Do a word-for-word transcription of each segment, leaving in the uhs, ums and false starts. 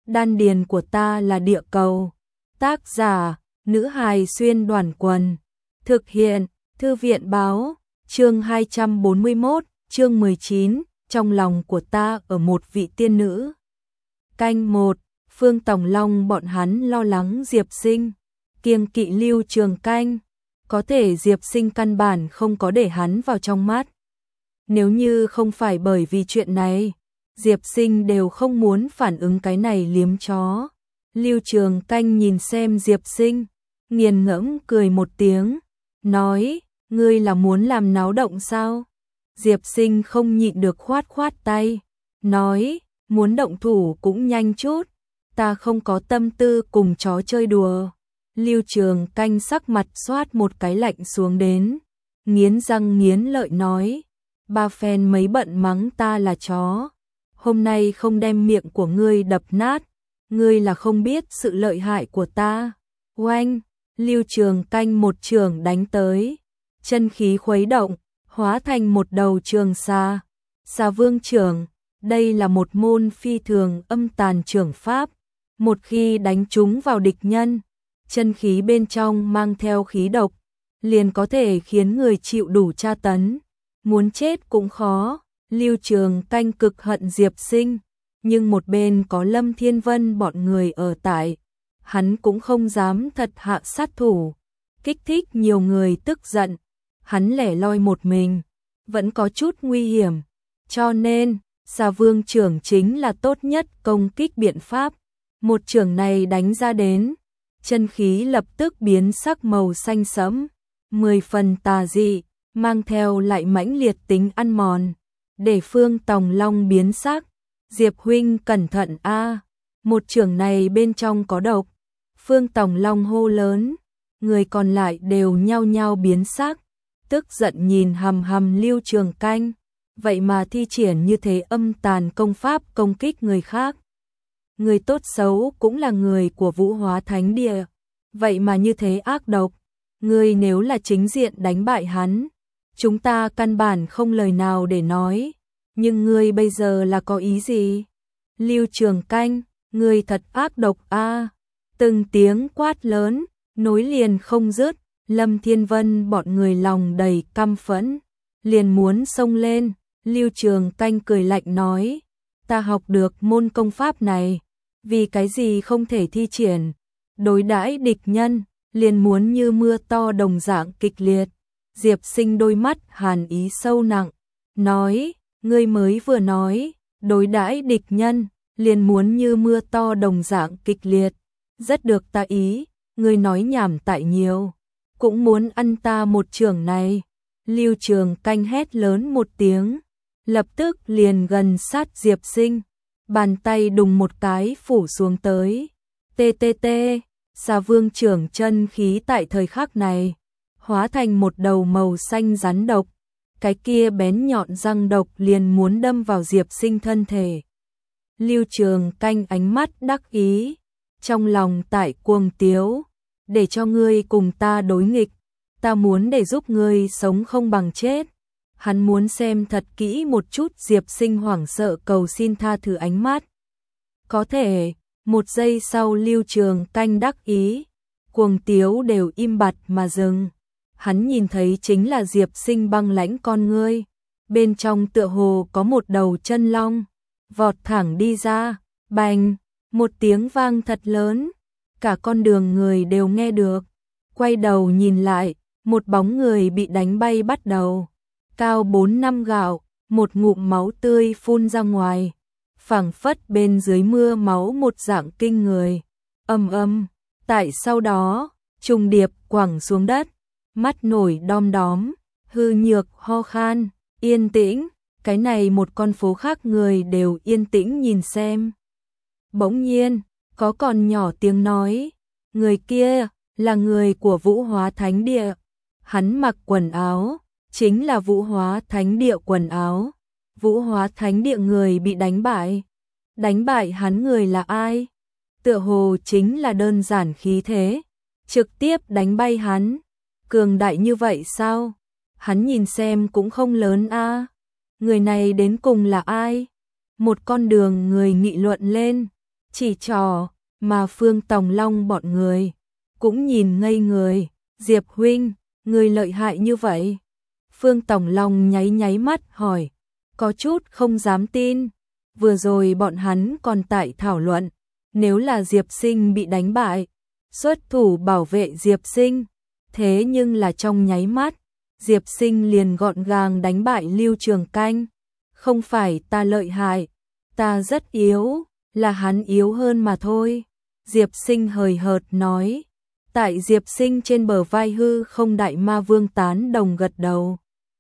đan điền của ta là địa cầu. Tác giả, nữ hài xuyên đoàn quần. Thực hiện, thư viện báo, chương hai trăm bốn mươi mốt, chương mười chín, trong lòng của ta ở một vị tiên nữ. Canh một, Phương Tòng Long bọn hắn lo lắng Diệp Sinh, kiêng kỵ Lưu Trường Canh, có thể Diệp Sinh căn bản không có để hắn vào trong mắt. Nếu như không phải bởi vì chuyện này, Diệp Sinh đều không muốn phản ứng cái này liếm chó. Lưu Trường Canh nhìn xem Diệp Sinh, nghiền ngẫm cười một tiếng, nói, ngươi là muốn làm náo động sao? Diệp Sinh không nhịn được khoát khoát tay, nói, muốn động thủ cũng nhanh chút, ta không có tâm tư cùng chó chơi đùa. Lưu Trường Canh sắc mặt xoát một cái lạnh xuống đến, nghiến răng nghiến lợi nói, ba phen mấy bận mắng ta là chó, hôm nay không đem miệng của ngươi đập nát, ngươi là không biết sự lợi hại của ta. Oanh, Lưu Trường Canh một trường đánh tới, chân khí khuấy động, hóa thành một đầu trường xà. Xà vương trưởng, đây là một môn phi thường âm tàn trưởng pháp, một khi đánh trúng vào địch nhân, chân khí bên trong mang theo khí độc, liền có thể khiến người chịu đủ tra tấn, muốn chết cũng khó. Lưu Trường Canh cực hận Diệp Sinh, nhưng một bên có Lâm Thiên Vân bọn người ở tại, hắn cũng không dám thật hạ sát thủ, kích thích nhiều người tức giận, hắn lẻ loi một mình, vẫn có chút nguy hiểm, cho nên, Xà Vương trưởng chính là tốt nhất công kích biện pháp. Một trưởng này đánh ra đến, chân khí lập tức biến sắc màu xanh sẫm, mười phần tà dị, mang theo lại mãnh liệt tính ăn mòn, để Phương Tòng Long biến sắc. Diệp huynh cẩn thận a, một trưởng này bên trong có độc. Phương Tòng Long hô lớn, người còn lại đều nhao nhao biến sắc, tức giận nhìn hằm hằm Lưu Trường Canh, vậy mà thi triển như thế âm tàn công pháp công kích người khác. Người tốt xấu cũng là người của Vũ Hóa Thánh Địa, vậy mà như thế ác độc, người nếu là chính diện đánh bại hắn, chúng ta căn bản không lời nào để nói, nhưng ngươi bây giờ là có ý gì? Lưu Trường Canh, ngươi thật ác độc a. Từng tiếng quát lớn, nối liền không dứt, Lâm Thiên Vân bọn người lòng đầy căm phẫn, liền muốn xông lên. Lưu Trường Canh cười lạnh nói, ta học được môn công pháp này, vì cái gì không thể thi triển, đối đãi địch nhân, liền muốn như mưa to đồng dạng kịch liệt. Diệp Sinh đôi mắt hàn ý sâu nặng, nói, ngươi mới vừa nói, đối đãi địch nhân, liền muốn như mưa to đồng dạng kịch liệt, rất được ta ý, ngươi nói nhảm tại nhiều, cũng muốn ăn ta một trường này. Lưu Trường Canh hét lớn một tiếng, lập tức liền gần sát Diệp Sinh, bàn tay đùng một cái phủ xuống tới. Tê tê tê, Xà Vương trưởng chân khí tại thời khắc này, hóa thành một đầu màu xanh rắn độc, cái kia bén nhọn răng độc liền muốn đâm vào Diệp Sinh thân thể. Lưu Trường Canh ánh mắt đắc ý, trong lòng tại cuồng tiếu, để cho ngươi cùng ta đối nghịch, ta muốn để giúp ngươi sống không bằng chết. Hắn muốn xem thật kỹ một chút Diệp Sinh hoảng sợ cầu xin tha thứ ánh mắt. Có thể, một giây sau Lưu Trường Canh đắc ý, cuồng tiếu đều im bặt mà dừng. Hắn nhìn thấy chính là Diệp Sinh băng lãnh con ngươi, bên trong tựa hồ có một đầu chân long, vọt thẳng đi ra, bành, một tiếng vang thật lớn, cả con đường người đều nghe được. Quay đầu nhìn lại, một bóng người bị đánh bay bắt đầu, cao bốn năm gạo, một ngụm máu tươi phun ra ngoài, phảng phất bên dưới mưa máu một dạng kinh người. Ầm ầm, tại sau đó, trùng điệp quẳng xuống đất, mắt nổi đom đóm, hư nhược ho khan, yên tĩnh, cái này một con phố khác người đều yên tĩnh nhìn xem. Bỗng nhiên, có còn nhỏ tiếng nói, người kia là người của Vũ Hóa Thánh Địa, hắn mặc quần áo, chính là Vũ Hóa Thánh Địa quần áo. Vũ Hóa Thánh Địa người bị đánh bại, đánh bại hắn người là ai? Tựa hồ chính là đơn giản khí thế, trực tiếp đánh bay hắn. Cường đại như vậy sao? Hắn nhìn xem cũng không lớn a. Người này đến cùng là ai? Một con đường người nghị luận lên. chỉ trò, mà Phương Tòng Long bọn người cũng nhìn ngây người. Diệp huynh, người lợi hại như vậy? Phương Tòng Long nháy nháy mắt hỏi, có chút không dám tin. Vừa rồi bọn hắn còn tại thảo luận, nếu là Diệp Sinh bị đánh bại, xuất thủ bảo vệ Diệp Sinh. Thế nhưng là trong nháy mắt, Diệp Sinh liền gọn gàng đánh bại Lưu Trường Canh. Không phải ta lợi hại, ta rất yếu, là hắn yếu hơn mà thôi. Diệp Sinh hời hợt nói. Tại Diệp Sinh trên bờ vai hư không đại ma vương tán đồng gật đầu.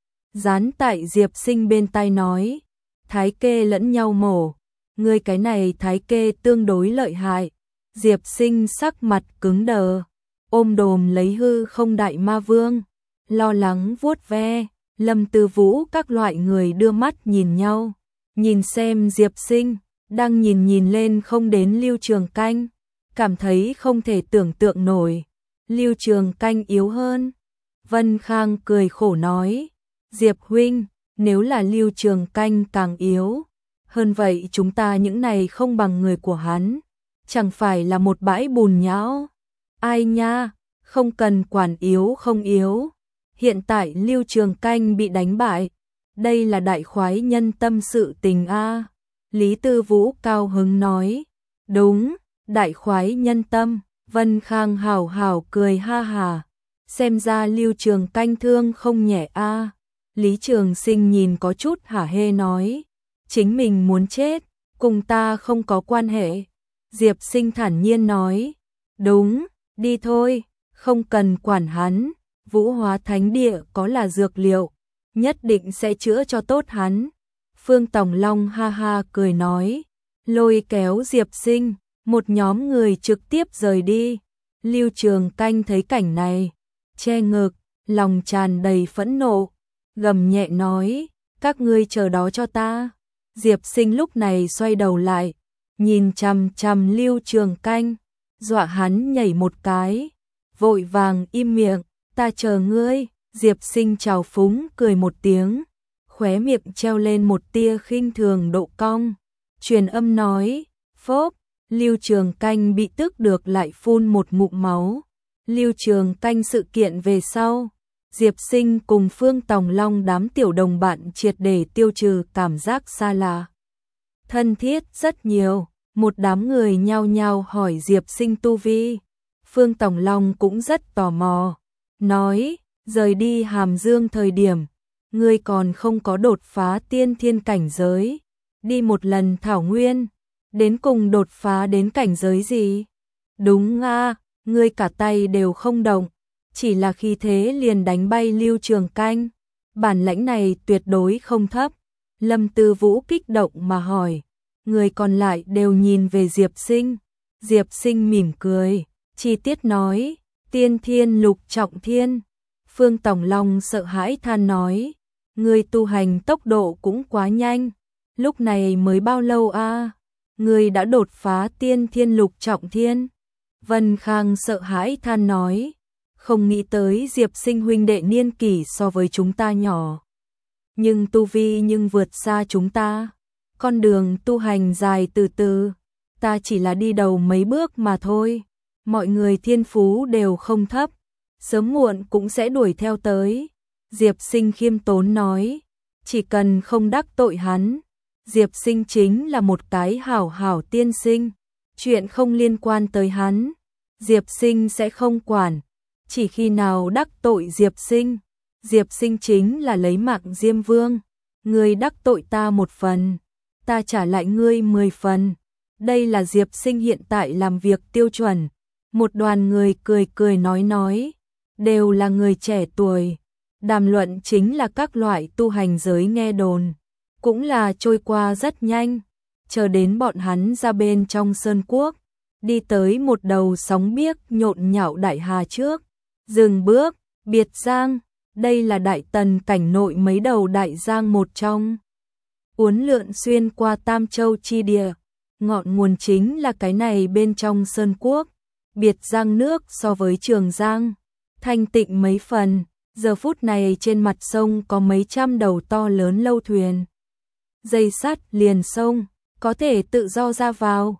Dán tại Diệp Sinh bên tai nói, thái kê lẫn nhau mổ, ngươi cái này thái kê tương đối lợi hại. Diệp Sinh sắc mặt cứng đờ, ôm đồm lấy hư không đại ma vương, lo lắng vuốt ve. Lâm Tư Vũ các loại người đưa mắt nhìn nhau, nhìn xem Diệp Sinh, đang nhìn nhìn lên không đến Lưu Trường Canh, cảm thấy không thể tưởng tượng nổi. Lưu Trường Canh yếu hơn. Vân Khang cười khổ nói, Diệp huynh, nếu là Lưu Trường Canh càng yếu hơn vậy, chúng ta những này không bằng người của hắn, chẳng phải là một bãi bùn nhão. Ai nha, không cần quản yếu không yếu. Hiện tại Lưu Trường Canh bị đánh bại, đây là đại khoái nhân tâm sự tình a. Lý Tư Vũ cao hứng nói, đúng, đại khoái nhân tâm. Vân Khang hào hào cười ha hà, xem ra Lưu Trường Canh thương không nhẹ a. Lý Trường Sinh nhìn có chút hả hê nói, chính mình muốn chết, cùng ta không có quan hệ. Diệp Sinh thản nhiên nói, đúng, đi thôi, không cần quản hắn. Vũ Hóa Thánh Địa có là dược liệu, nhất định sẽ chữa cho tốt hắn. Phương Tòng Long ha ha cười nói, lôi kéo Diệp Sinh, một nhóm người trực tiếp rời đi. Lưu Trường Canh thấy cảnh này, che ngực, lòng tràn đầy phẫn nộ, gầm nhẹ nói, các ngươi chờ đó cho ta. Diệp Sinh lúc này xoay đầu lại, nhìn chằm chằm Lưu Trường Canh, dọa hắn nhảy một cái, vội vàng im miệng. Ta chờ ngươi. Diệp Sinh trào phúng cười một tiếng, khóe miệng treo lên một tia khinh thường độ cong, truyền âm nói, phốp. Lưu Trường Canh bị tức được lại phun một ngụm máu. Lưu Trường Canh sự kiện về sau, Diệp Sinh cùng Phương Tòng Long đám tiểu đồng bạn triệt để tiêu trừ cảm giác xa lạ, thân thiết rất nhiều. Một đám người nhao nhao hỏi Diệp Sinh tu vi. Phương Tòng Long cũng rất tò mò, nói, rời đi Hàm Dương thời điểm, ngươi còn không có đột phá tiên thiên cảnh giới, đi một lần thảo nguyên, đến cùng đột phá đến cảnh giới gì? Đúng a, ngươi cả tay đều không động, chỉ là khi thế liền đánh bay Lưu Trường Canh, bản lãnh này tuyệt đối không thấp. Lâm Tư Vũ kích động mà hỏi, người còn lại đều nhìn về Diệp Sinh. Diệp Sinh mỉm cười, chi tiết nói, tiên thiên lục trọng thiên. Phương Tòng Long sợ hãi than nói, ngươi tu hành tốc độ cũng quá nhanh, lúc này mới bao lâu a? Ngươi đã đột phá tiên thiên lục trọng thiên. Vân Khang sợ hãi than nói, không nghĩ tới Diệp Sinh huynh đệ niên kỷ so với chúng ta nhỏ, nhưng tu vi nhưng vượt xa chúng ta. Con đường tu hành dài từ từ, ta chỉ là đi đầu mấy bước mà thôi. Mọi người thiên phú đều không thấp, sớm muộn cũng sẽ đuổi theo tới. Diệp Sinh khiêm tốn nói, chỉ cần không đắc tội hắn, Diệp Sinh chính là một cái hảo hảo tiên sinh, chuyện không liên quan tới hắn, Diệp Sinh sẽ không quản. Chỉ khi nào đắc tội Diệp Sinh, Diệp Sinh chính là lấy mạng Diêm Vương. Ngươi đắc tội ta một phần, ta trả lại ngươi mười phần. Đây là Diệp Sinh hiện tại làm việc tiêu chuẩn. Một đoàn người cười cười nói nói, đều là người trẻ tuổi, đàm luận chính là các loại tu hành giới nghe đồn, cũng là trôi qua rất nhanh. Chờ đến bọn hắn ra bên trong sơn quốc, đi tới một đầu sóng biếc nhộn nhạo đại hà trước, dừng bước, biệt giang, đây là đại tần cảnh nội mấy đầu đại giang một trong. Uốn lượn xuyên qua Tam Châu chi địa, ngọn nguồn chính là cái này bên trong sơn quốc. Biệt giang nước so với Trường Giang thanh tịnh mấy phần, giờ phút này trên mặt sông có mấy trăm đầu to lớn lâu thuyền, dây sắt liền sông, có thể tự do ra vào.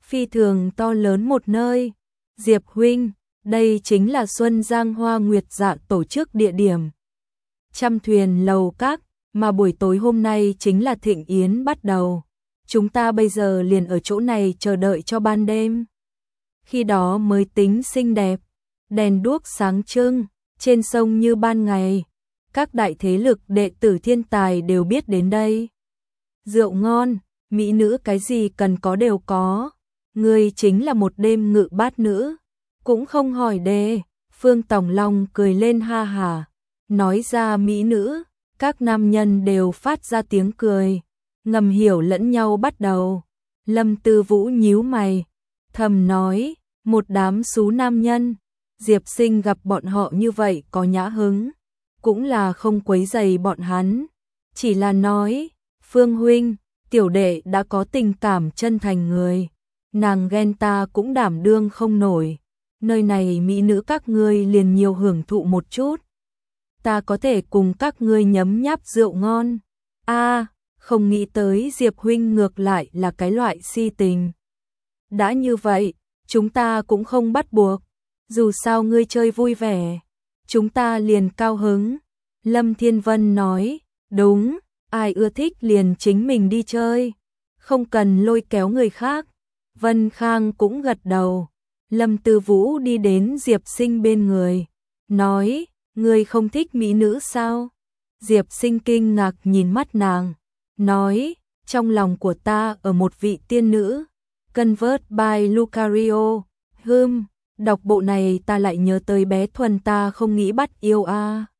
phi thường to lớn một nơi. Diệp huynh, đây chính là Xuân Giang Hoa Nguyệt Dạ tổ chức địa điểm. Trăm thuyền lầu các, mà buổi tối hôm nay chính là thịnh yến bắt đầu. Chúng ta bây giờ liền ở chỗ này chờ đợi cho ban đêm. Khi đó mới tính xinh đẹp, đèn đuốc sáng trưng, trên sông như ban ngày. Các đại thế lực đệ tử thiên tài đều biết đến đây. Rượu ngon, mỹ nữ cái gì cần có đều có. Ngươi chính là một đêm ngự bát nữ, cũng không hỏi đề. Phương Tòng Long cười lên ha hả, nói ra mỹ nữ, các nam nhân đều phát ra tiếng cười, ngầm hiểu lẫn nhau bắt đầu. Lâm Tư Vũ nhíu mày, thầm nói, một đám xú nam nhân. Diệp Sinh gặp bọn họ như vậy có nhã hứng, cũng là không quấy rầy bọn hắn, chỉ là nói, Phương huynh, tiểu đệ đã có tình cảm chân thành người, nàng ghen ta cũng đảm đương không nổi, nơi này mỹ nữ các ngươi liền nhiều hưởng thụ một chút, ta có thể cùng các ngươi nhấm nháp rượu ngon. A, không nghĩ tới Diệp huynh ngược lại là cái loại si tình. Đã như vậy, chúng ta cũng không bắt buộc, dù sao ngươi chơi vui vẻ, chúng ta liền cao hứng. Lâm Thiên Vân nói, đúng, ai ưa thích liền chính mình đi chơi, không cần lôi kéo người khác. Vân Khang cũng gật đầu. Lâm Tư Vũ đi đến Diệp Sinh bên người, nói, ngươi không thích mỹ nữ sao? Diệp Sinh kinh ngạc nhìn mắt nàng, nói, trong lòng của ta ở một vị tiên nữ. Convert by Lucario. Hừm, đọc bộ này ta lại nhớ tới bé Thuần ta không nghĩ bắt yêu a.